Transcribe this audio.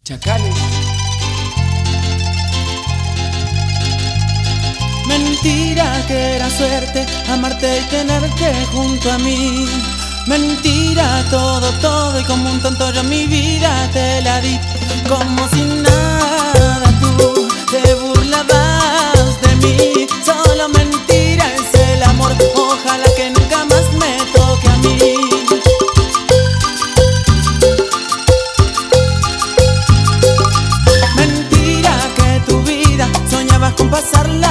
Chacales. Mentira que era suerte amarte y tenerte junto a mí. Mentira todo y como un tonto yo mi vida te la di. Como si nada tú te burlabas de mí. Solo mentira es el amor, ojalá que nunca más me toque a mí. Mentira que tu vida soñabas con pasarla